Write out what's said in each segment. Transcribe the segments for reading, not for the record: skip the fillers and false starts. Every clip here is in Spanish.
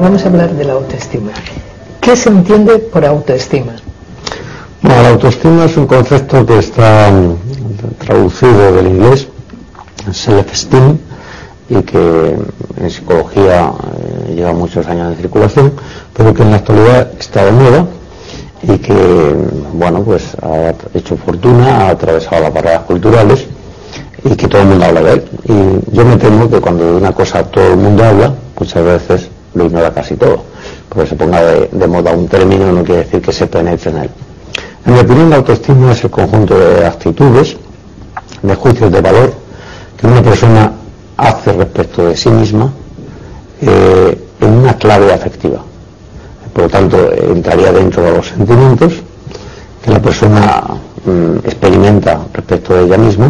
vamos a hablar de la autoestima. ¿Qué se entiende por autoestima? Bueno, la autoestima es un concepto que está traducido del inglés, self-esteem, y que en psicología lleva muchos años en circulación, pero que en la actualidad está de moda y que, bueno, pues ha hecho fortuna, ha atravesado las barreras culturales y que todo el mundo habla de él. Y yo me temo que cuando de una cosa todo el mundo habla, muchas veces lo ignora casi todo. Porque se ponga de moda un término no quiere decir que se penetre en él. En mi opinión, la autoestima es el conjunto de actitudes, de juicios de valor que una persona hace respecto de sí misma en una clave afectiva. Por lo tanto, entraría dentro de los sentimientos que la persona experimenta respecto de ella misma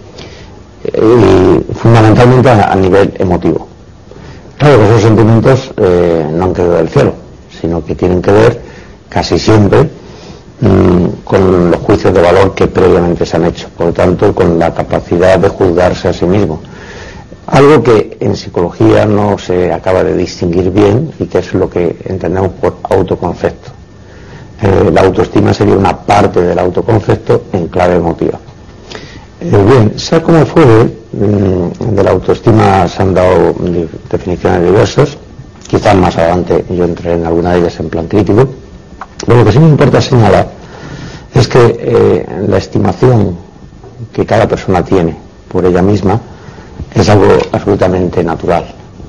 y fundamentalmente a nivel emotivo. Claro que esos sentimientos no han caído del cielo, sino que tienen que ver casi siempre con los juicios de valor que previamente se han hecho, por lo tanto con la capacidad de juzgarse a sí mismo. Algo que en psicología no se acaba de distinguir bien y que es lo que entendemos por autoconcepto. La autoestima sería una parte del autoconcepto en clave emotiva. Bien, sea como fuere, de la autoestima se han dado definiciones diversas, quizás más adelante yo entraré en alguna de ellas en plan crítico, pero lo que sí me importa señalar es que la estimación que cada persona tiene por ella misma es algo absolutamente natural.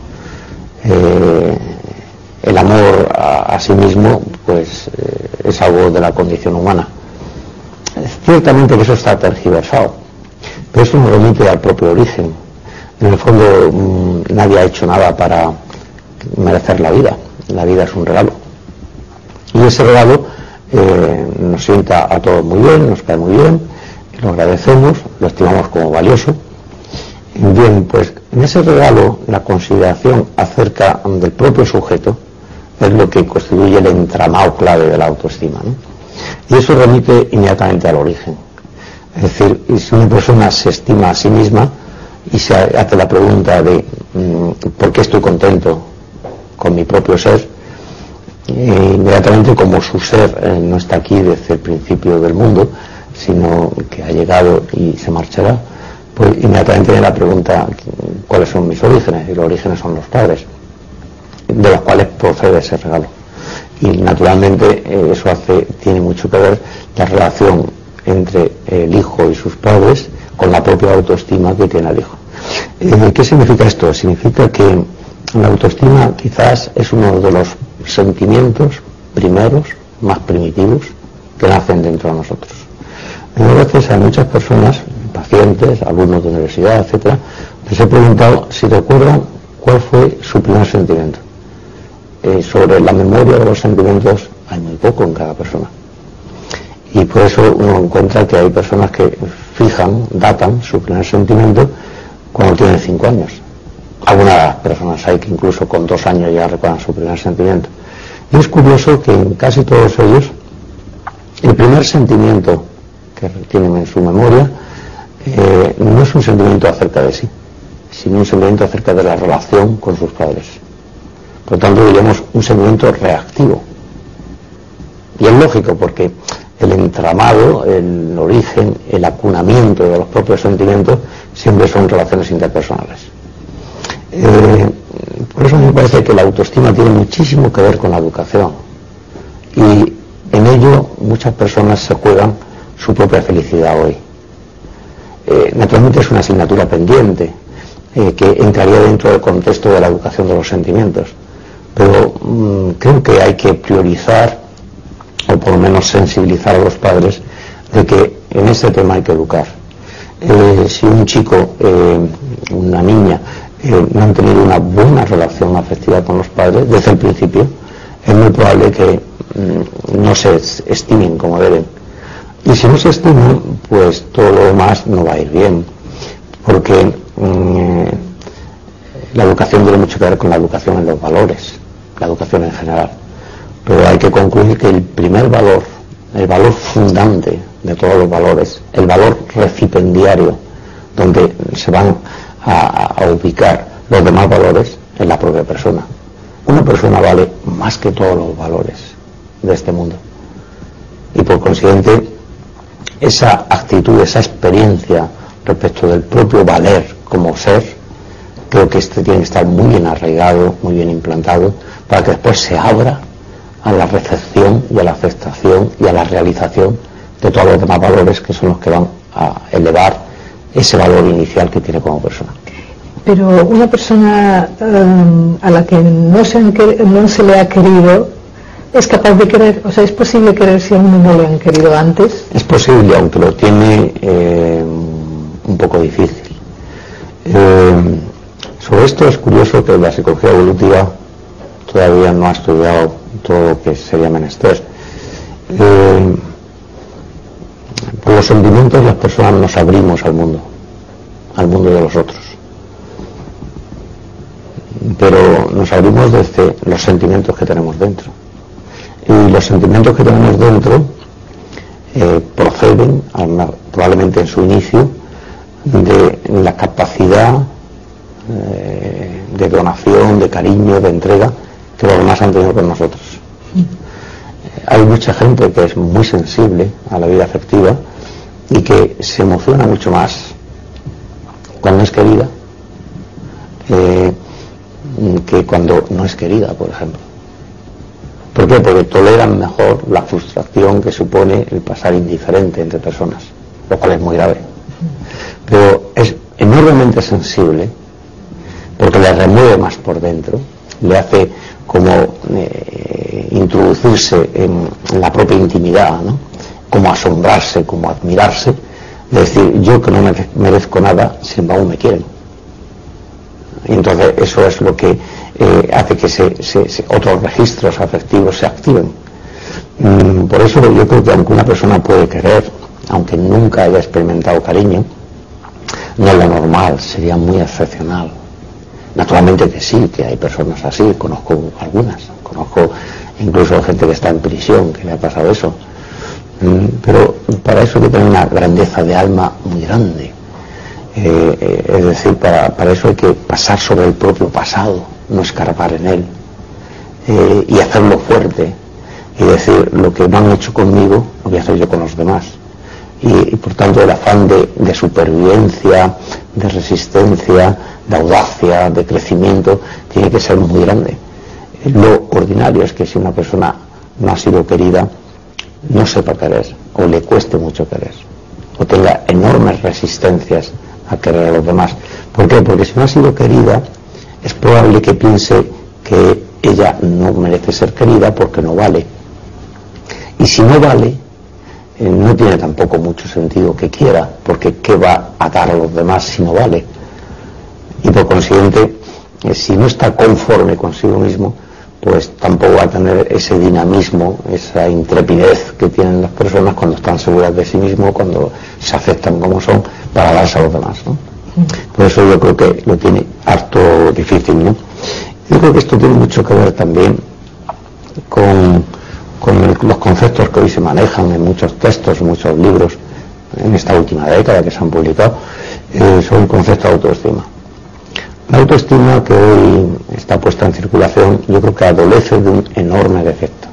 El amor a sí mismo pues es algo de la condición humana. Ciertamente que eso está tergiversado, pero eso nos remite al propio origen. En el fondo nadie ha hecho nada para merecer la vida. La vida es un regalo y ese regalo nos sienta a todos muy bien, nos cae muy bien, lo agradecemos, lo estimamos como valioso. Bien, pues en ese regalo la consideración acerca del propio sujeto es lo que constituye el entramado clave de la autoestima, ¿no? Y eso remite inmediatamente al origen. Es decir, si una persona se estima a sí misma y se hace la pregunta de ¿por qué estoy contento con mi propio ser? Inmediatamente, como su ser no está aquí desde el principio del mundo, sino que ha llegado y se marchará, pues inmediatamente viene la pregunta ¿cuáles son mis orígenes? Y los orígenes son los padres, de los cuales procede ese regalo. Y naturalmente eso tiene mucho que ver la relación entre el hijo y sus padres con la propia autoestima que tiene el hijo. ¿Qué significa esto? Significa que la autoestima quizás es uno de los sentimientos primeros, más primitivos, que nacen dentro de nosotros. A veces hay muchas personas, pacientes, alumnos de universidad, etcétera, les he preguntado si recuerdan cuál fue su primer sentimiento. Sobre la memoria de los sentimientos hay muy poco en cada persona. Y por eso uno encuentra que hay personas que datan su primer sentimiento cuando tienen 5 años. Algunas personas hay que incluso con 2 años ya recuerdan su primer sentimiento. Y es curioso que en casi todos ellos el primer sentimiento que tienen en su memoria no es un sentimiento acerca de sí, sino un sentimiento acerca de la relación con sus padres. Por lo tanto, diríamos un sentimiento reactivo. Y es lógico porque el entramado, el origen, el acunamiento de los propios sentimientos siempre son relaciones interpersonales. Por eso me parece que la autoestima tiene muchísimo que ver con la educación y en ello muchas personas se juegan su propia felicidad hoy. Naturalmente es una asignatura pendiente que entraría dentro del contexto de la educación de los sentimientos, pero creo que hay que priorizar o por lo menos sensibilizar a los padres de que en este tema hay que educar. Si un chico, una niña, no han tenido una buena relación afectiva con los padres desde el principio, es muy probable que no se estimen como deben. Y si no se estiman, pues todo lo demás no va a ir bien, porque la educación tiene mucho que ver con la educación en los valores, la educación en general. Pero hay que concluir que el primer valor, el valor fundante de todos los valores, el valor recipendiario, donde se van a ubicar los demás valores, es la propia persona. Una persona vale más que todos los valores de este mundo. Y por consiguiente, esa actitud, esa experiencia respecto del propio valer como ser, creo que tiene que estar muy bien arraigado, muy bien implantado, para que después se abra a la recepción y a la aceptación y a la realización de todos los demás valores, que son los que van a elevar ese valor inicial que tiene como persona. Pero una persona a la que no se le ha querido, ¿es capaz de querer? O sea, ¿es posible querer si a uno no le han querido antes? Es posible, aunque lo tiene un poco difícil. Sobre esto es curioso que la psicología evolutiva todavía no ha estudiado todo lo que sería menester. Por los sentimientos las personas nos abrimos al mundo de los otros. Pero nos abrimos desde los sentimientos que tenemos dentro. Y los sentimientos que tenemos dentro proceden, probablemente en su inicio, de la capacidad de donación, de cariño, de entrega que los demás han tenido con nosotros. Hay mucha gente que es muy sensible a la vida afectiva y que se emociona mucho más cuando es querida que cuando no es querida, por ejemplo. ¿Por qué? Porque toleran mejor la frustración que supone el pasar indiferente entre personas, lo cual es muy grave. Pero es enormemente sensible porque le remueve más por dentro, le hace como introducirse en la propia intimidad, ¿no? Como asombrarse, como admirarse, de decir, yo que no merezco nada, sin embargo me quieren. Y entonces eso es lo que hace que otros registros afectivos se activen. Por eso yo creo que aunque una persona puede querer, aunque nunca haya experimentado cariño, no es lo normal, sería muy excepcional. Naturalmente que sí, que hay personas así, conozco algunas, conozco incluso gente que está en prisión, que le ha pasado eso. Pero para eso hay que tener una grandeza de alma muy grande. Es decir, para eso hay que pasar sobre el propio pasado, no escarbar en él, y hacerlo fuerte, y decir, lo que no han hecho conmigo, lo voy a hacer yo con los demás. Y por tanto el afán de supervivencia, de resistencia, de audacia, de crecimiento, tiene que ser muy grande. Lo ordinario es que si una persona no ha sido querida, no sepa querer, o le cueste mucho querer, o tenga enormes resistencias a querer a los demás. ¿Por qué? Porque si no ha sido querida, es probable que piense que ella no merece ser querida porque no vale. Y si no vale, no tiene tampoco mucho sentido que quiera, porque ¿qué va a dar a los demás si no vale? Y por consiguiente, si no está conforme consigo mismo, pues tampoco va a tener ese dinamismo, esa intrepidez que tienen las personas cuando están seguras de sí mismos, cuando se aceptan como son, para darse a los demás, ¿no? Por eso yo creo que lo tiene harto difícil, ¿no? Yo creo que esto tiene mucho que ver también con los conceptos que hoy se manejan en muchos textos, en muchos libros, en esta última década que se han publicado, sobre el concepto de autoestima. La autoestima que hoy está puesta en circulación, yo creo que adolece de un enorme defecto.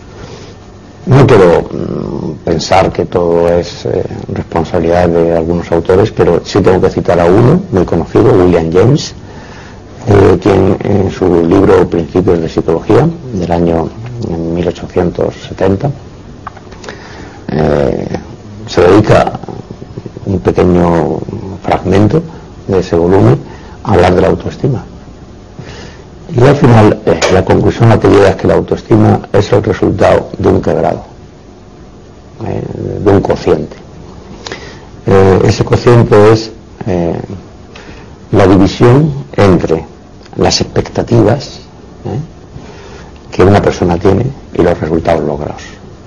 No quiero pensar que todo es responsabilidad de algunos autores, pero sí tengo que citar a uno muy conocido, William James, quien en su libro Principios de Psicología, del año 1870, se dedica un pequeño fragmento de ese volumen a hablar de la autoestima. Y al final la conclusión a que llega es que la autoestima es el resultado de un quebrado, de un cociente. Ese cociente es la división entre las expectativas que una persona tiene y los resultados logrados.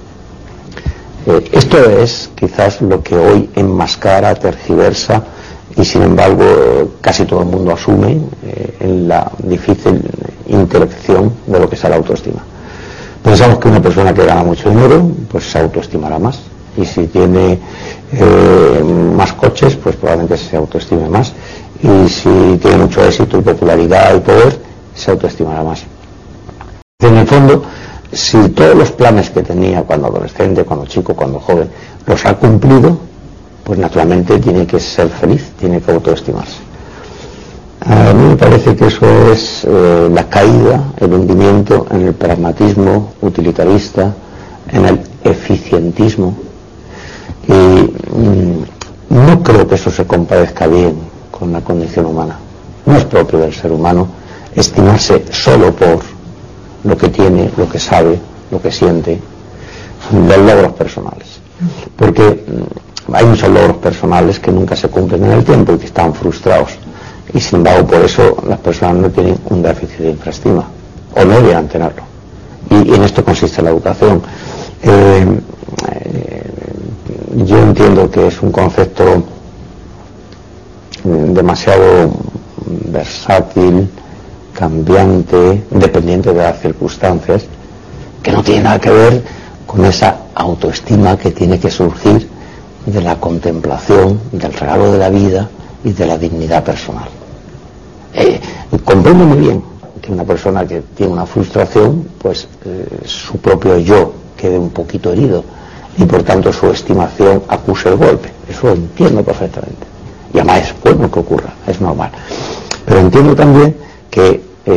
Esto es quizás lo que hoy enmascara, tergiversa y sin embargo casi todo el mundo asume en la difícil intelección de lo que es la autoestima. Pensamos que una persona que gana mucho dinero pues se autoestimará más, y si tiene más coches pues probablemente se autoestime más, y si tiene mucho éxito y popularidad y poder se autoestimará más. En el fondo, si todos los planes que tenía cuando adolescente, cuando chico, cuando joven, los ha cumplido, pues naturalmente tiene que ser feliz, tiene que autoestimarse. A mí me parece que eso es la caída, el hundimiento en el pragmatismo utilitarista, en el eficientismo, y no creo que eso se compadezca bien con la condición humana. No es propio del ser humano estimarse solo por lo que tiene, lo que sabe, lo que siente, los logros personales, porque hay muchos logros personales que nunca se cumplen en el tiempo y que están frustrados, y sin embargo por eso las personas no tienen un déficit de infraestima, o no deberían tenerlo, y en esto consiste la educación. Yo entiendo que es un concepto demasiado versátil, cambiante, dependiente de las circunstancias, que no tiene nada que ver con esa autoestima que tiene que surgir de la contemplación, del regalo de la vida y de la dignidad personal. Comprendo muy bien que una persona que tiene una frustración, pues su propio yo quede un poquito herido y por tanto su estimación acuse el golpe. Eso lo entiendo perfectamente. Y además es bueno que ocurra, es normal. Pero entiendo también que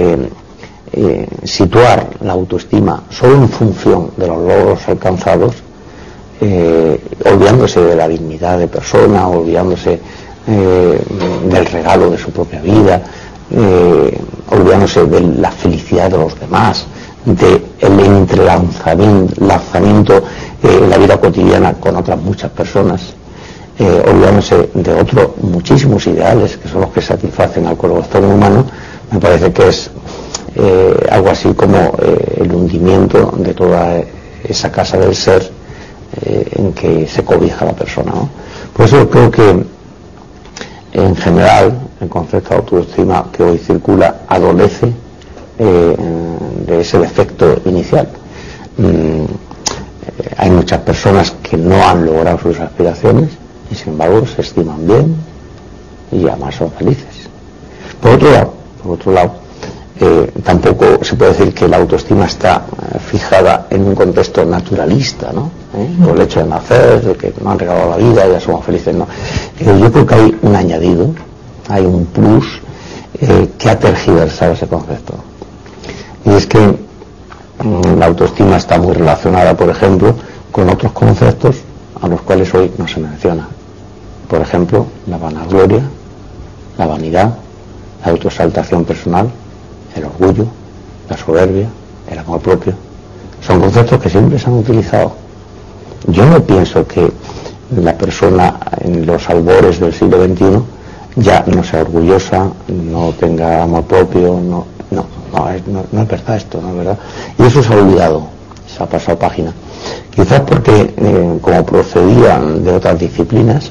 situar la autoestima solo en función de los logros alcanzados, olvidándose de la dignidad de persona, olvidándose del regalo de su propia vida, olvidándose de la felicidad de los demás, del entrelazamiento en la vida cotidiana con otras muchas personas, olvidándose de otros muchísimos ideales que son los que satisfacen al corazón humano. Me parece que es algo así como el hundimiento de toda esa casa del ser en que se cobija la persona, ¿no? Por eso creo que en general el concepto de autoestima que hoy circula adolece de ese defecto inicial. Hay muchas personas que no han logrado sus aspiraciones y sin embargo se estiman bien y además son felices. Por otro lado, tampoco se puede decir que la autoestima está fijada en un contexto naturalista, ¿no? Por el hecho de nacer, de que no han regalado la vida, ya somos felices, no. Yo creo que hay un añadido, hay un plus que ha tergiversado ese concepto. Y es que la autoestima está muy relacionada, por ejemplo, con otros conceptos a los cuales hoy no se menciona. Por ejemplo, la vanagloria, la vanidad, la autoexaltación personal, el orgullo, la soberbia, el amor propio. Son conceptos que siempre se han utilizado. Yo no pienso que la persona en los albores del siglo XXI ya no sea orgullosa, no tenga amor propio, no es verdad esto, no es verdad. Y eso se ha olvidado, se ha pasado página. Quizás porque, como procedía de otras disciplinas,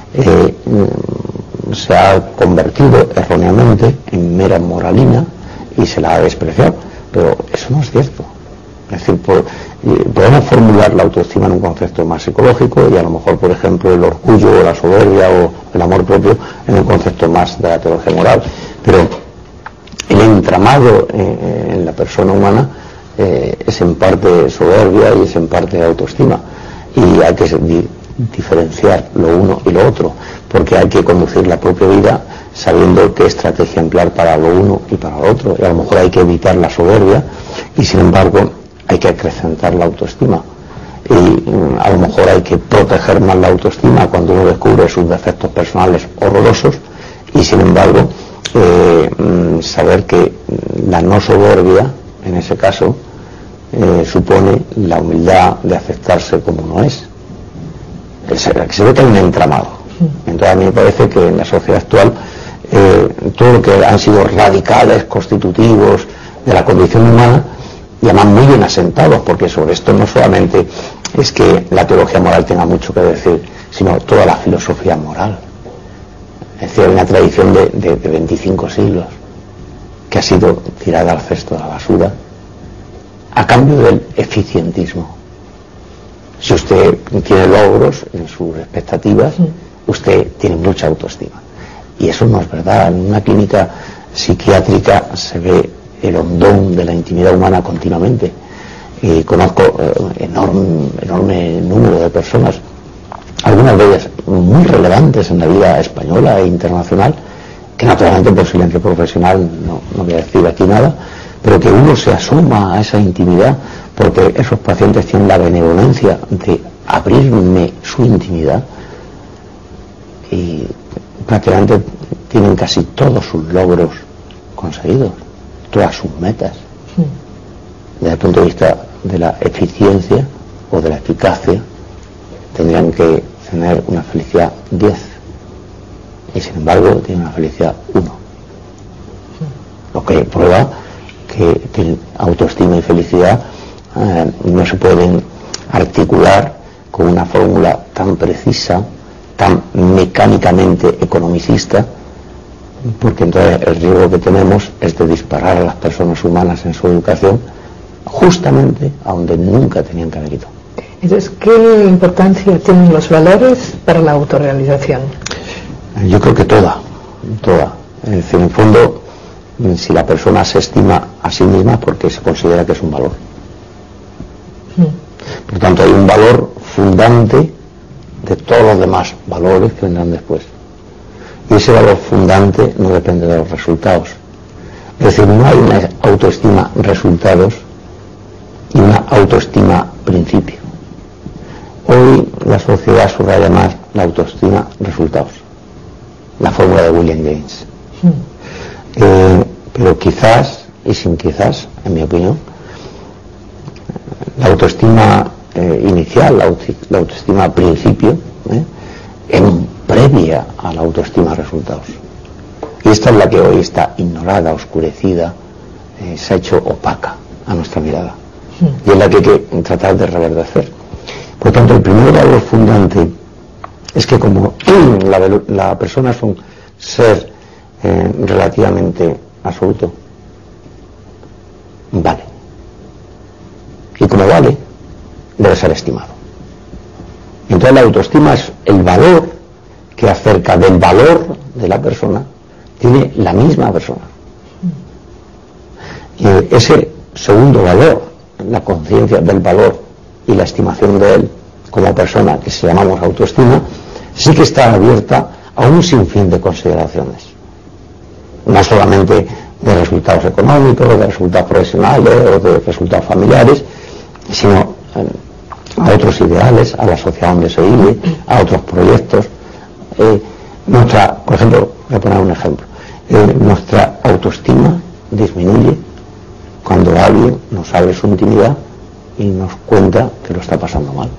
se ha convertido erróneamente en mera moralina y se la ha despreciado, pero eso no es cierto. Es decir, podemos formular la autoestima en un concepto más psicológico y a lo mejor, por ejemplo, el orgullo o la soberbia o el amor propio en un concepto más de la teología moral, pero el entramado en la persona humana es en parte soberbia y es en parte autoestima, y hay que diferenciar lo uno y lo otro, porque hay que conducir la propia vida sabiendo qué estrategia emplear para lo uno y para lo otro, y a lo mejor hay que evitar la soberbia y sin embargo hay que acrecentar la autoestima, y a lo mejor hay que proteger más la autoestima cuando uno descubre sus defectos personales horrorosos y sin embargo saber que la no soberbia en ese caso supone la humildad de aceptarse como uno es. Se ve que hay un entramado. Entonces a mí me parece que en la sociedad actual todo lo que han sido radicales, constitutivos de la condición humana, y además muy bien asentados, porque sobre esto no solamente es que la teología moral tenga mucho que decir, sino toda la filosofía moral. Es decir, hay una tradición de 25 siglos que ha sido tirada al cesto de la basura a cambio del eficientismo. Si usted tiene logros en sus expectativas, usted tiene mucha autoestima. Y eso no es verdad. En una clínica psiquiátrica se ve el hondón de la intimidad humana continuamente. Y conozco enorme número de personas, algunas de ellas muy relevantes en la vida española e internacional, que naturalmente por silencio profesional no voy a decir aquí nada, pero que uno se asoma a esa intimidad porque esos pacientes tienen la benevolencia de abrirme su intimidad y prácticamente tienen casi todos sus logros conseguidos, todas sus metas. Desde el punto de vista de la eficiencia o de la eficacia, tendrían que tener una felicidad 10 y sin embargo tienen una felicidad 1, lo que prueba que autoestima y felicidad no se pueden articular con una fórmula tan precisa, tan mecánicamente economicista, porque entonces el riesgo que tenemos es de disparar a las personas humanas en su educación justamente a donde nunca tenían que haber ido. Entonces, ¿qué importancia tienen los valores para la autorrealización? Yo creo que toda. Es decir, en el fondo, si la persona se estima a sí misma, porque se considera que es un valor. Por tanto, hay un valor fundante de todos los demás valores que vendrán después. Y ese valor fundante no depende de los resultados. Es decir, no hay una autoestima resultados y una autoestima principio. Hoy la sociedad subraya más la autoestima resultados, la fórmula de William James. Pero quizás, y sin quizás, en mi opinión, la autoestima inicial, la autoestima principio, es previa a la autoestima resultados. Y esta es la que hoy está ignorada, oscurecida, se ha hecho opaca a nuestra mirada. Y es la que hay que tratar de reverdecer. Por tanto, el primer valor fundante es que como la persona es un ser relativamente absoluto, vale. Y como vale, debe ser estimado. Entonces la autoestima es el valor que acerca del valor de la persona tiene la misma persona. Y ese segundo valor, la conciencia del valor y la estimación de él como persona, que se llamamos autoestima, sí que está abierta a un sinfín de consideraciones. No solamente de resultados económicos, de resultados profesionales o de resultados familiares, sino a otros ideales, a la sociedad donde se vive, a otros proyectos. Por ejemplo, voy a poner un ejemplo. Nuestra autoestima disminuye cuando alguien nos abre su intimidad y nos cuenta que lo está pasando mal.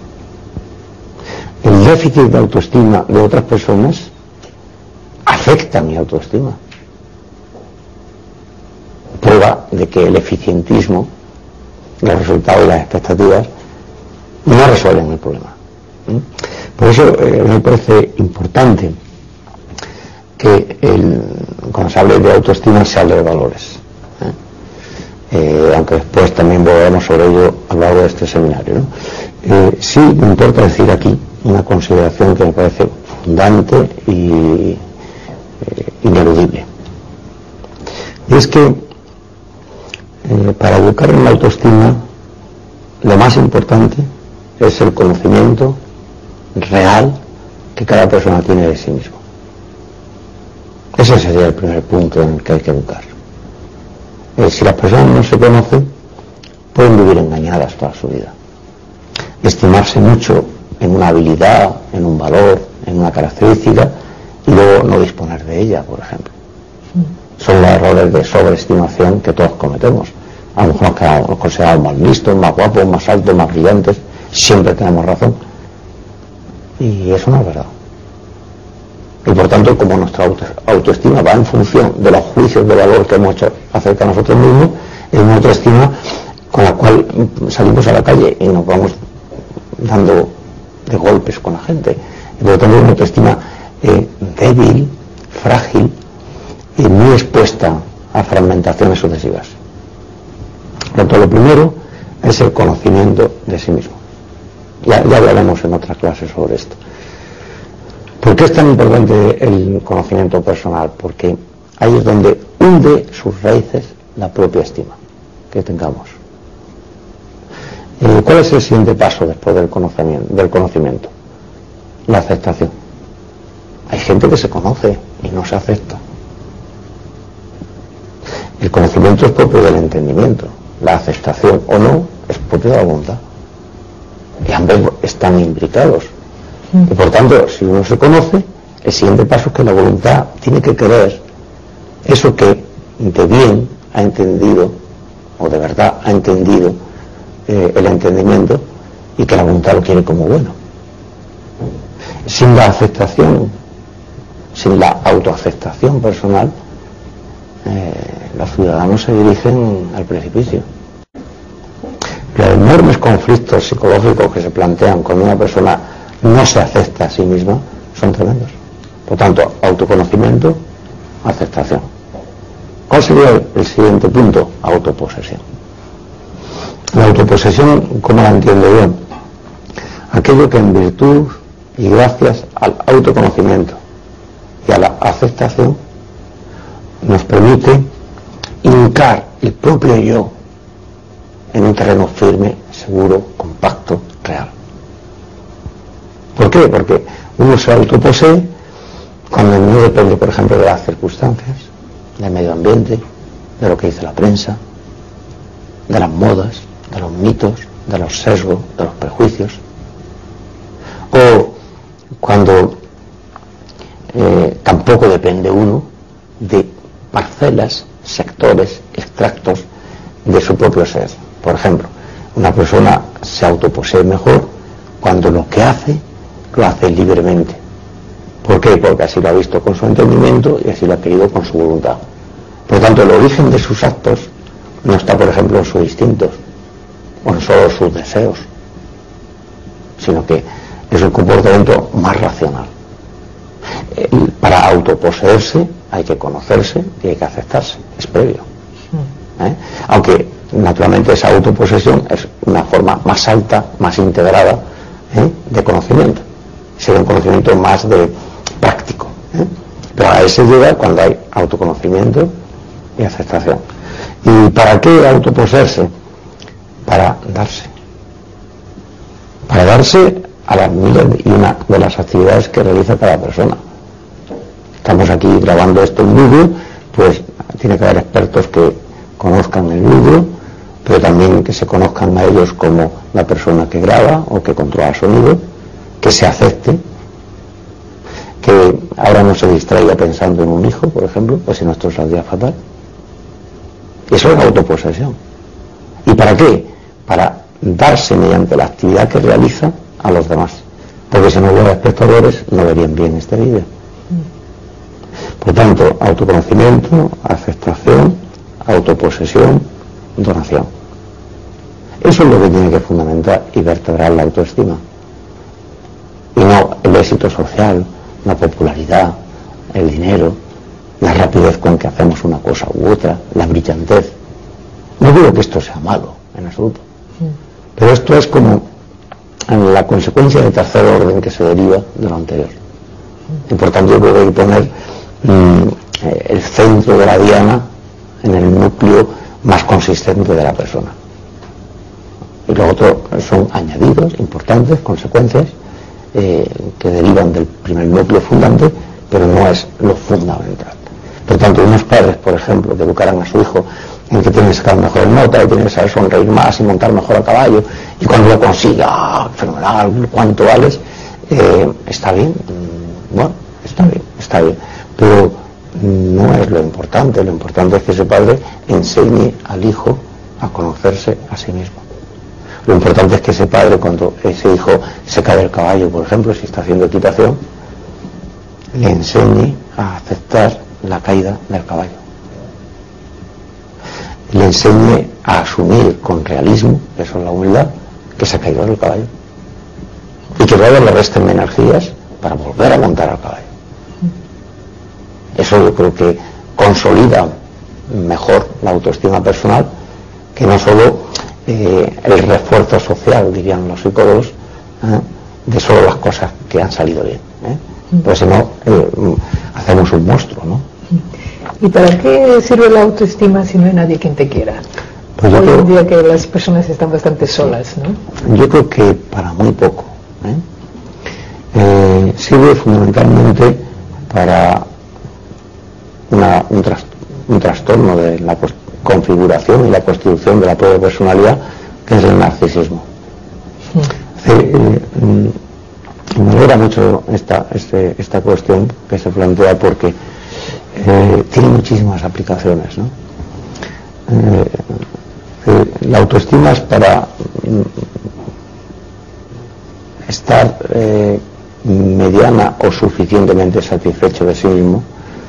El déficit de autoestima de otras personas afecta mi autoestima. Prueba de que el eficientismo, los resultados y las expectativas no resuelven el problema. Por eso me parece importante que cuando se hable de autoestima se hable de valores. Aunque después también volveremos sobre ello a lo largo de este seminario, ¿no? Sí me importa decir aquí una consideración que me parece fundante y ineludible. Y es que para educar en la autoestima lo más importante es el conocimiento real que cada persona tiene de sí mismo. Ese sería el primer punto en el que hay que educar. Si las personas no se conocen, pueden vivir engañadas toda su vida. Estimarse mucho en una habilidad, en un valor, en una característica, y luego no disponer de ella, por ejemplo. Son los errores de sobreestimación que todos cometemos. A lo mejor nos consideramos más listos, más guapos, más altos, más brillantes. Siempre tenemos razón. Y eso no es verdad. Y por tanto, como nuestra autoestima va en función de los juicios de valor que hemos hecho acerca de nosotros mismos, es una autoestima con la cual salimos a la calle y nos vamos dando de golpes con la gente. Y por lo tanto, es una autoestima débil, frágil y muy expuesta a fragmentaciones sucesivas. Por lo tanto, lo primero es el conocimiento de sí mismo. Ya hablaremos en otras clases sobre esto. ¿Por qué es tan importante el conocimiento personal? Porque ahí es donde hunde sus raíces la propia estima que tengamos. ¿Cuál es el siguiente paso después del conocimiento? La aceptación. Hay gente que se conoce y no se acepta. El conocimiento es propio del entendimiento. La aceptación o no es propio de la voluntad. Y ambos están imbricados. Y por tanto, si uno se conoce, el siguiente paso es que la voluntad tiene que querer eso que de bien ha entendido, o de verdad ha entendido el entendimiento, y que la voluntad lo quiere como bueno. Sin la aceptación, sin la autoaceptación personal, los ciudadanos se dirigen al precipicio. Los enormes conflictos psicológicos que se plantean cuando una persona no se acepta a sí misma son tremendos. Por tanto, autoconocimiento, aceptación. ¿Cuál sería el siguiente punto? Autoposesión. La autoposesión, ¿cómo la entiendo yo? Aquello que en virtud y gracias al autoconocimiento y a la aceptación nos permite hincar el propio yo en un terreno firme, seguro, compacto, real. ¿Por qué? Porque uno se autoposee cuando no depende, por ejemplo, de las circunstancias, del medio ambiente, de lo que dice la prensa, de las modas, de los mitos, de los sesgos, de los prejuicios. O cuando tampoco depende uno de parcelas, sectores, extractos de su propio ser. Por ejemplo, una persona se autoposee mejor cuando lo que hace, lo hace libremente. ¿Por qué? Porque así lo ha visto con su entendimiento y así lo ha querido con su voluntad. Por tanto, el origen de sus actos no está, por ejemplo, en sus instintos o en solo sus deseos, sino que es un comportamiento más racional. Para autoposeerse hay que conocerse y hay que aceptarse, es previo. Aunque naturalmente esa autoposesión es una forma más alta, más integrada de conocimiento, sería un conocimiento más de práctico, pero a ese llega cuando hay autoconocimiento y aceptación. ¿Y para qué autoposeerse? Para darse a las miles y una de las actividades que realiza cada persona. Estamos aquí grabando esto en vídeo, pues tiene que haber expertos que conozcan el vídeo, pero también que se conozcan a ellos como la persona que graba o que controla el sonido, que se acepte, que ahora no se distraiga pensando en un hijo, por ejemplo, pues si no esto saldría fatal. Eso es autoposesión. ¿Y para qué? Para darse mediante la actividad que realiza a los demás, porque si no los espectadores no verían bien este vídeo. Por tanto, autoconocimiento, aceptación, autoposesión, donación. Eso es lo que tiene que fundamentar y vertebrar la autoestima. Y no el éxito social, la popularidad, el dinero, la rapidez con que hacemos una cosa u otra, la brillantez. No digo que esto sea malo, en absoluto. Pero esto es como la consecuencia de tercer orden que se deriva de lo anterior. Y por tanto yo creo que hay que poner el centro de la diana en el núcleo más consistente de la persona. Y lo otro son añadidos importantes, consecuencias que derivan del primer núcleo fundante, pero no es lo fundamental. Por tanto, unos padres, por ejemplo, que educaran a su hijo en que tiene que sacar mejores notas, y tiene que saber sonreír más y montar mejor a caballo, y cuando lo consiga, fenomenal, cuánto vales, está bien, bueno, está bien, pero no es lo importante es que ese padre enseñe al hijo a conocerse a sí mismo. Lo importante es que ese padre, cuando ese hijo se cae del caballo, por ejemplo, si está haciendo equitación, le enseñe a aceptar la caída del caballo. Le enseñe a asumir con realismo, eso es la humildad, que se ha caído del caballo. Y que luego le resten energías para volver a montar al caballo. Eso yo creo que consolida mejor la autoestima personal que no solo el refuerzo social, dirían los psicólogos, de solo las cosas que han salido bien. Pues si no, hacemos un monstruo, ¿no? ¿Y para qué sirve la autoestima si no hay nadie quien te quiera? Pues hoy en día que las personas están bastante solas, ¿no? Yo creo que para muy poco. Sirve fundamentalmente para un trastorno de la configuración y la constitución de la propia personalidad, que es el narcisismo. Me alegra mucho esta cuestión que se plantea, porque tiene muchísimas aplicaciones, ¿no? La autoestima es para estar mediana o suficientemente satisfecho de sí mismo,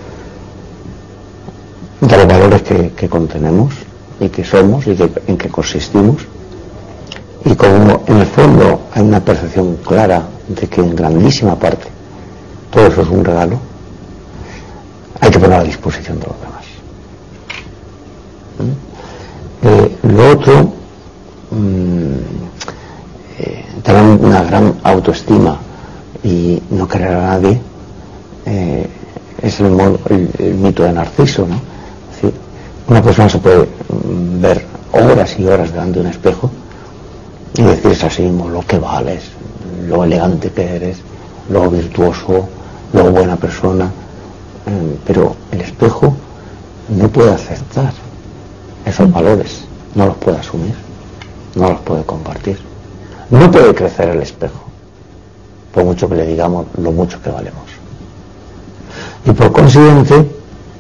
de los valores que contenemos y que somos y en que consistimos, y como en el fondo hay una percepción clara de que en grandísima parte todo eso es un regalo, hay que poner a disposición de los demás. Lo otro, tener una gran autoestima y no querer a nadie, es el mito de Narciso, ¿no? Es decir, una persona se puede ver horas y horas delante de un espejo y decirse a sí mismo lo que vales, lo elegante que eres, lo virtuoso, lo buena persona, pero el espejo no puede aceptar esos valores, no los puede asumir, no los puede compartir, no puede crecer el espejo, por mucho que le digamos lo mucho que valemos. Y por consiguiente,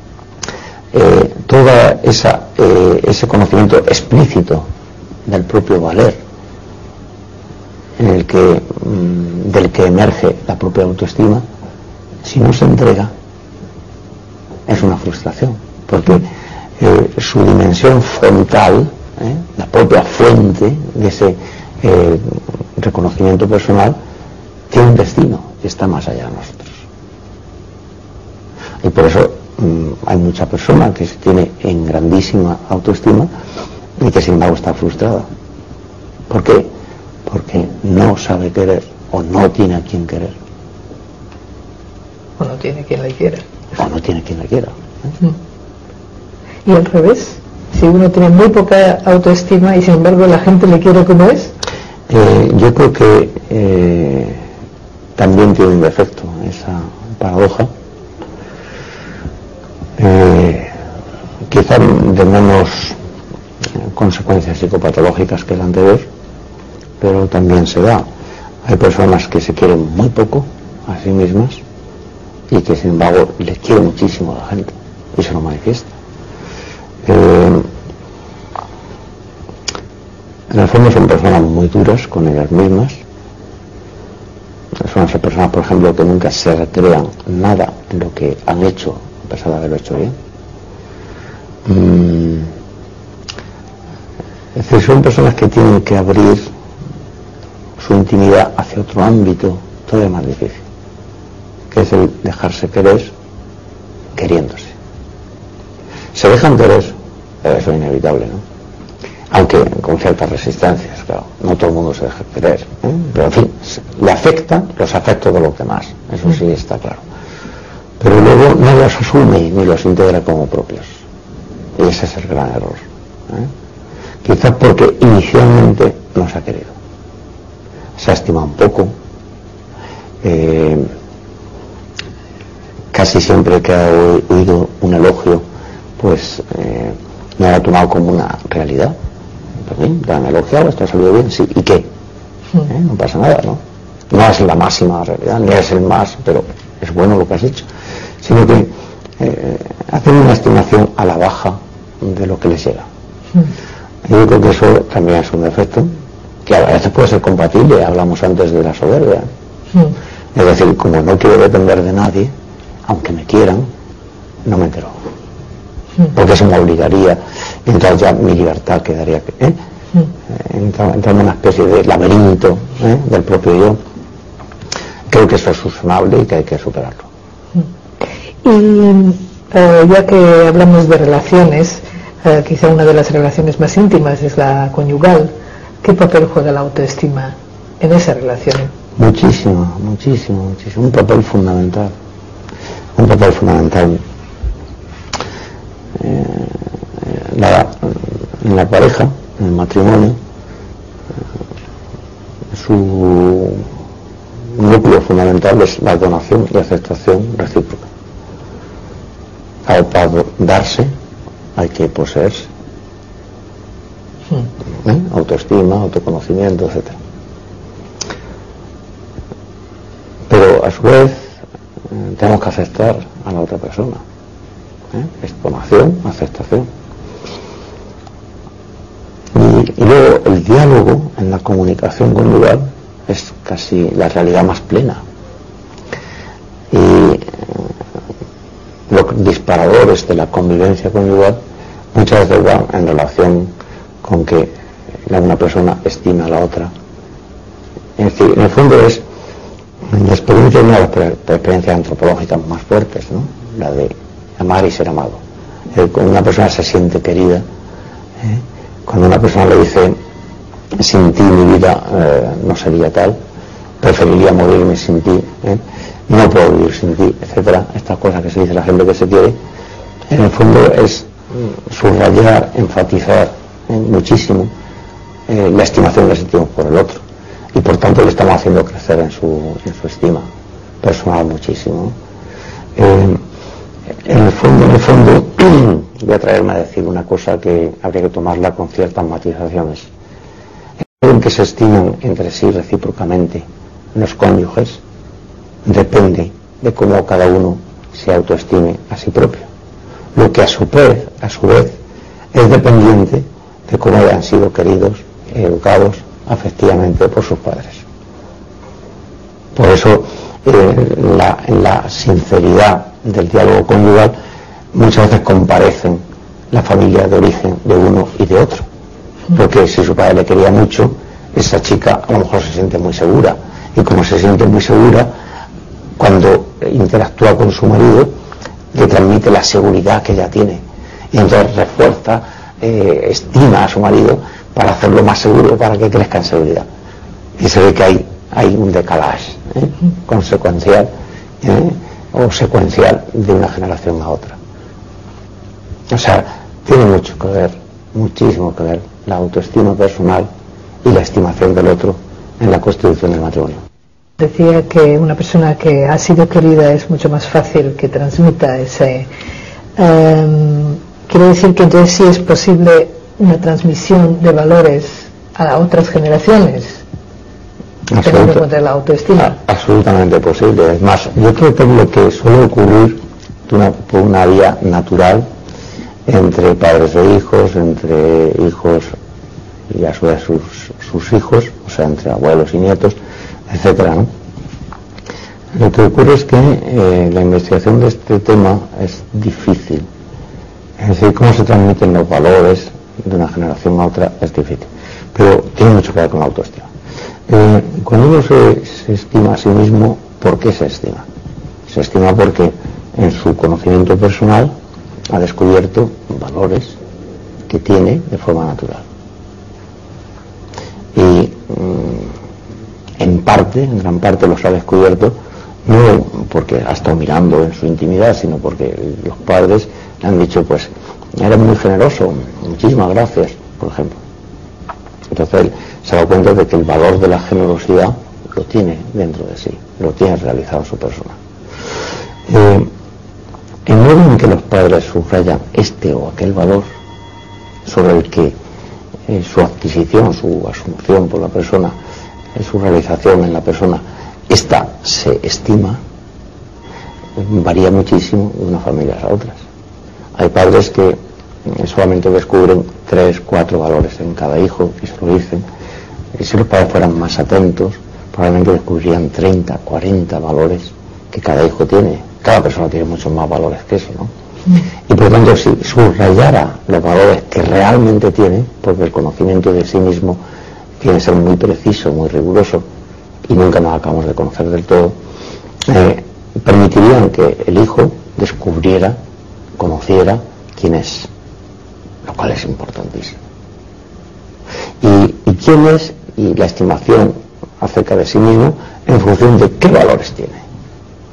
toda ese conocimiento explícito del propio valer, del que emerge la propia autoestima, si no se entrega, es una frustración, porque su dimensión frontal, la propia fuente de ese reconocimiento personal, tiene un destino que está más allá de nosotros. Y por eso hay mucha persona que se tiene en grandísima autoestima y que sin embargo está frustrada. ¿Por qué? Porque no sabe querer o no tiene a quien querer. O no tiene quien la quiera. O no tiene quien la quiera. Y al revés, si uno tiene muy poca autoestima y sin embargo la gente le quiere como es. Yo creo que también tiene un defecto esa paradoja, quizá de menos consecuencias psicopatológicas que la anterior, pero también se da. Hay personas que se quieren muy poco a sí mismas y que sin embargo les quiere muchísimo a la gente y se lo manifiesta. En el fondo son personas muy duras con ellas mismas. Son esas personas, por ejemplo, que nunca se recrean nada en lo que han hecho a pesar de haberlo hecho bien. Es decir, son personas que tienen que abrir su intimidad hacia otro ámbito todavía más difícil, que es el dejarse querer queriéndose. Se dejan querer, eso es inevitable, ¿no? Aunque con ciertas resistencias, claro, no todo el mundo se deja querer, pero en fin, le afectan los afectos de los demás, eso sí está claro, pero luego no los asume ni los integra como propios, y ese es el gran error, quizás porque inicialmente no se ha querido, se ha estimado un poco, casi siempre que ha oído un elogio, pues me ha tomado como una realidad. Pues bien, te han elogiado, esto ha salido bien, sí, ¿y qué? No pasa nada, ¿no? No es la máxima realidad, ni es el más, pero es bueno lo que has hecho, sino que hacen una estimación a la baja de lo que les llega. Yo creo que eso también es un defecto, que a veces puede ser compatible, hablamos antes de la soberbia. Es decir, como no quiero depender de nadie, aunque me quieran, no me entero. Porque eso me obligaría, entonces ya mi libertad quedaría entrando en una especie de laberinto del propio yo. Creo que eso es subsanable y que hay que superarlo. Y ya que hablamos de relaciones, quizá una de las relaciones más íntimas es la conyugal. ¿Qué papel juega la autoestima en esa relación? Muchísimo, un papel fundamental. en la pareja, en el matrimonio, su núcleo fundamental es la donación y aceptación recíproca. Para darse hay que poseerse. Autoestima, autoconocimiento, etc. Pero a su vez tenemos que aceptar a la otra persona. Es donación, aceptación. Y luego el diálogo en la comunicación conyugal es casi la realidad más plena. Y los disparadores de la convivencia conyugal muchas veces van en relación con que una persona estima a la otra. Es decir, en el fondo es la experiencia, una de las experiencias antropológicas más fuertes, ¿no? La de amar y ser amado. Cuando una persona se siente querida, cuando una persona le dice sin ti mi vida no sería tal, preferiría morirme sin ti, no puedo vivir sin ti, etcétera. Estas cosas que se dice la gente que se quiere, en el fondo es subrayar, enfatizar muchísimo la estimación que sentimos por el otro, y por tanto le estamos haciendo crecer en su estima personal muchísimo. En el fondo voy a atreverme a decir una cosa que habría que tomarla con ciertas matizaciones. En que se estiman entre sí recíprocamente los cónyuges depende de cómo cada uno se autoestime a sí propio, lo que a su vez es dependiente de cómo hayan sido queridos y educados afectivamente por sus padres. Por eso en la sinceridad del diálogo conyugal muchas veces comparecen la familia de origen de uno y de otro, porque si su padre le quería mucho, esa chica a lo mejor se siente muy segura, y como se siente muy segura, cuando interactúa con su marido le transmite la seguridad que ella tiene, y entonces refuerza, estima a su marido para hacerlo más seguro, para que crezca en seguridad. Y se ve que hay un decalaje consecuencial o secuencial de una generación a otra. O sea, tiene mucho que ver, muchísimo que ver, la autoestima personal y la estimación del otro en la constitución del matrimonio. Decía que una persona que ha sido querida es mucho más fácil que transmita ese... quiere decir que entonces sí es posible una transmisión de valores a otras generaciones, teniendo en cuenta la autoestima. Absolutamente posible. Es más, yo creo que lo que suele ocurrir por una vía natural entre padres e hijos, entre hijos y a su vez sus hijos, o sea, entre abuelos y nietos, etcétera, ¿no? Lo que ocurre es que la investigación de este tema es difícil. Es decir, cómo se transmiten los valores de una generación a otra es difícil, pero tiene mucho que ver con la autoestima. Cuando uno se estima a sí mismo, ¿por qué se estima? Se estima porque en su conocimiento personal ha descubierto valores que tiene de forma natural. Y en gran parte los ha descubierto no porque ha estado mirando en su intimidad, sino porque los padres le han dicho, pues, eres muy generoso, muchísimas gracias, por ejemplo. Entonces él se da cuenta de que el valor de la generosidad lo tiene dentro de sí, lo tiene realizado en su persona. En modo en que los padres subrayan este o aquel valor sobre el que su adquisición, su asunción por la persona, su realización en la persona, esta se estima, varía muchísimo de unas familias a otras. Hay padres que solamente descubren 3, 4 valores en cada hijo y se lo dicen. Y si los padres fueran más atentos, probablemente descubrirían 30, 40 valores que cada hijo tiene. Cada persona tiene muchos más valores que eso, ¿no? Y por lo tanto, si subrayara los valores que realmente tiene, porque el conocimiento de sí mismo tiene que ser muy preciso, muy riguroso, y nunca nos acabamos de conocer del todo, permitirían que el hijo descubriera, conociera quién es, lo cual es importantísimo. Y quién es, y la estimación acerca de sí mismo en función de qué valores tiene.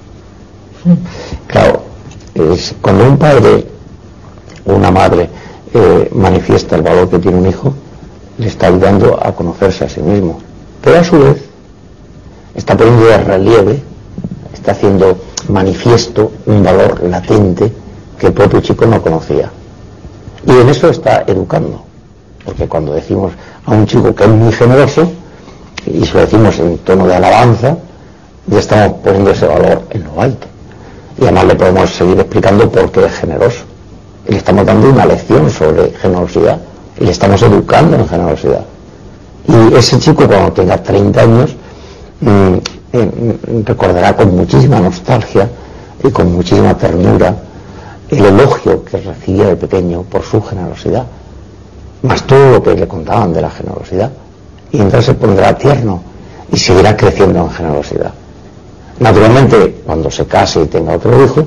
Claro, cuando un padre o una madre manifiesta el valor que tiene un hijo, le está ayudando a conocerse a sí mismo, pero a su vez está poniendo de relieve, está haciendo manifiesto un valor latente que el propio chico no conocía, y en eso está educando, porque cuando decimos a un chico que es muy generoso y se lo decimos en tono de alabanza, ya estamos poniendo ese valor en lo alto, y además le podemos seguir explicando por qué es generoso, y le estamos dando una lección sobre generosidad y le estamos educando en generosidad. Y ese chico, cuando tenga 30 años, recordará con muchísima nostalgia y con muchísima ternura el elogio que recibía de pequeño por su generosidad, más todo lo que le contaban de la generosidad, y entonces se pondrá tierno y seguirá creciendo en generosidad. Naturalmente, cuando se case y tenga otro hijo,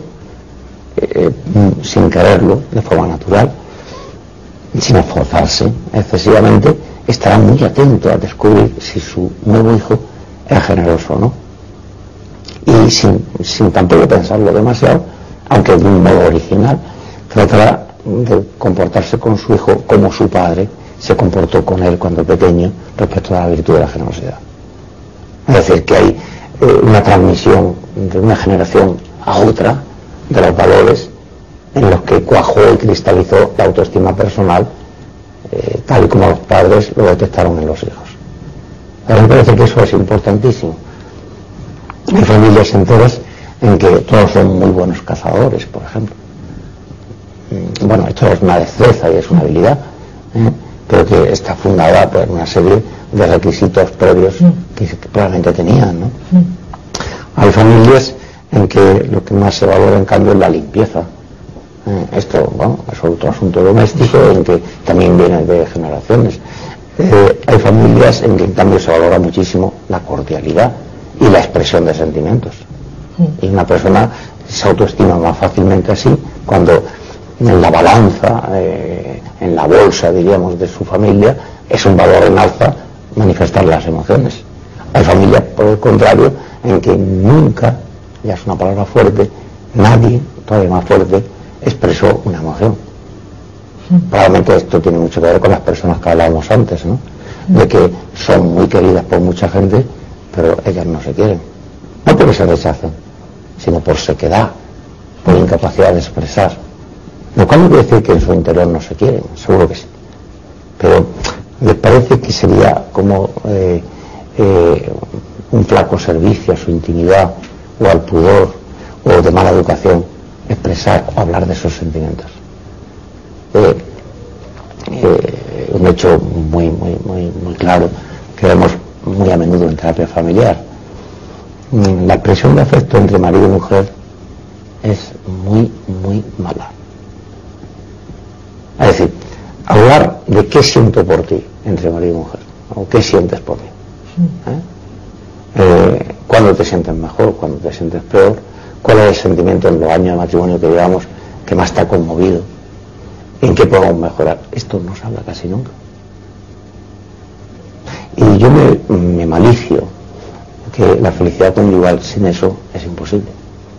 sin quererlo, de forma natural, sin esforzarse excesivamente, estará muy atento a descubrir si su nuevo hijo es generoso o no, y sin tampoco pensarlo demasiado, aunque de un modo original, tratará de comportarse con su hijo como su padre se comportó con él cuando pequeño respecto a la virtud de la generosidad. Es decir, que hay una transmisión de una generación a otra de los valores en los que cuajó y cristalizó la autoestima personal, tal y como los padres lo detectaron en los hijos. A mí me parece que eso es importantísimo. Hay familias enteras en que todos son muy buenos cazadores, por ejemplo. Bueno, esto es una destreza y es una habilidad, pero que está fundada por una serie de requisitos previos que probablemente tenían, ¿no? Hay familias en que lo que más se valora, en cambio, es la limpieza. Esto, bueno, es otro asunto doméstico en que también viene de generaciones. Hay familias en que, en cambio, se valora muchísimo la cordialidad y la expresión de sentimientos. Y una persona se autoestima más fácilmente así cuando en la balanza, en la bolsa, diríamos, de su familia, es un valor en alza manifestar las emociones. Hay familias, por el contrario, en que nunca, ya es una palabra fuerte, nadie, todavía más fuerte, expresó una emoción. Probablemente esto tiene mucho que ver con las personas que hablábamos antes, ¿no? De que son muy queridas por mucha gente, pero ellas no se quieren. No porque se rechacen, sino por sequedad, por incapacidad de expresar. Lo cual no quiere decir que en su interior no se quieren, seguro que sí. Pero les parece que sería como un flaco servicio a su intimidad o al pudor o de mala educación expresar o hablar de esos sentimientos. Un hecho muy claro que vemos muy a menudo en terapia familiar. La expresión de afecto entre marido y mujer es muy mala. Es decir, hablar de qué siento por ti entre marido y mujer, o qué sientes por mí. ¿Cuándo te sientes mejor? ¿Cuándo te sientes peor? ¿Cuál es el sentimiento en los años de matrimonio que llevamos que más está conmovido? ¿En qué podemos mejorar? Esto no se habla casi nunca. Y yo me malicio que la felicidad conyugal sin eso es imposible.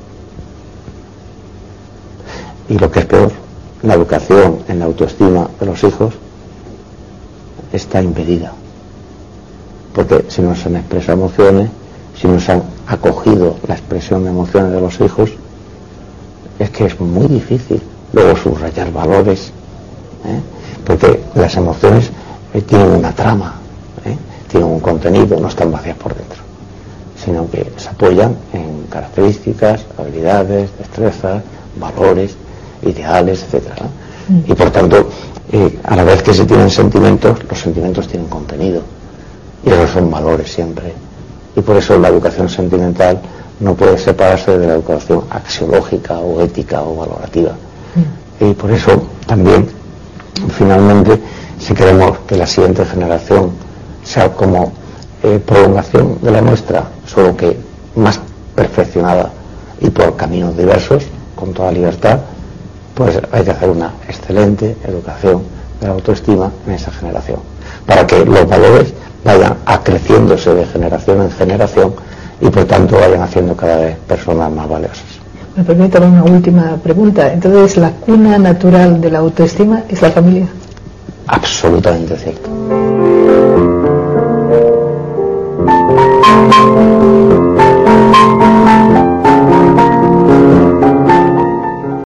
Y lo que es peor, la educación en la autoestima de los hijos está impedida. Porque si no se han expresado emociones, si no se han acogido la expresión de emociones de los hijos, es que es muy difícil luego subrayar valores, porque las emociones tienen una trama, tienen un contenido, no están vacías por dentro, sino que se apoyan en características, habilidades, destrezas, valores, ideales, etcétera, ¿no? Y por tanto, a la vez que se tienen sentimientos, los sentimientos tienen contenido, y esos son valores siempre. Y por eso la educación sentimental no puede separarse de la educación axiológica o ética o valorativa. Y por eso también, finalmente, si queremos que la siguiente generación sea como prolongación de la nuestra, solo que más perfeccionada y por caminos diversos, con toda libertad, pues hay que hacer una excelente educación de la autoestima en esa generación, para que los valores vayan acreciéndose de generación en generación y por tanto vayan haciendo cada vez personas más valiosas. me permite una última pregunta. Entonces, ¿la cuna natural de la autoestima es la familia? Absolutamente cierto.